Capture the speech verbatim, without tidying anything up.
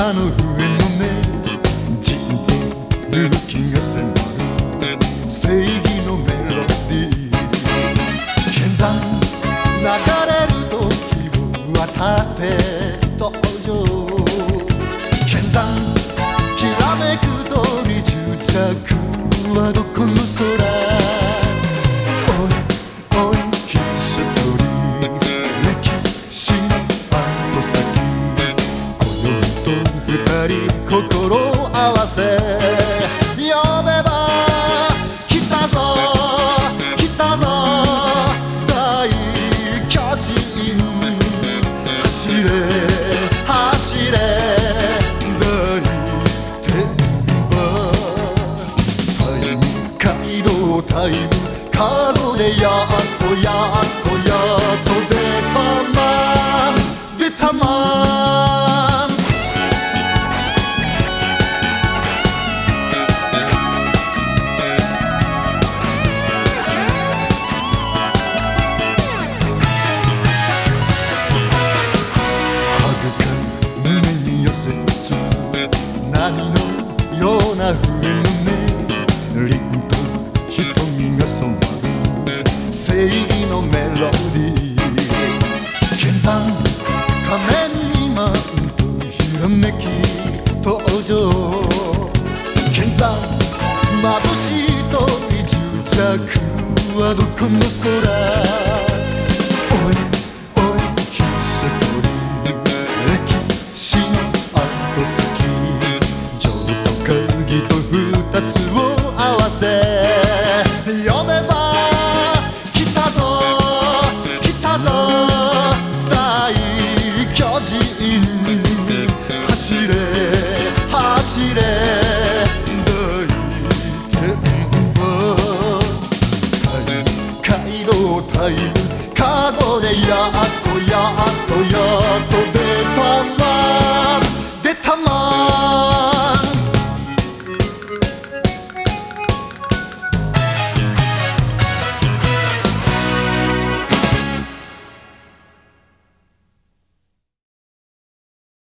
山の上のねじんと雪が迫る正義のメロディー剣山流れる時は盾登場剣山きらめく鳥執着はどこの空おいおいひとり歴史の後先今宵と二人心合わせ呼べば来たぞ来たぞ大巨人走れ走れ大天馬タイム街道タイムカードでやっとやっとやっと出たまん出たまん胸に寄せつ波のような笛の音凛と瞳が染まる正義のメロディー剣山仮面にマントひらめき登場剣山眩しい鳥執着はどこの空おいおいひとり歴史の後先情と鍵と二つを合わせ呼べば来たぞ来たぞ大巨人走れ走れ大天馬タイム街道タイムカゴでやっとやっとやっと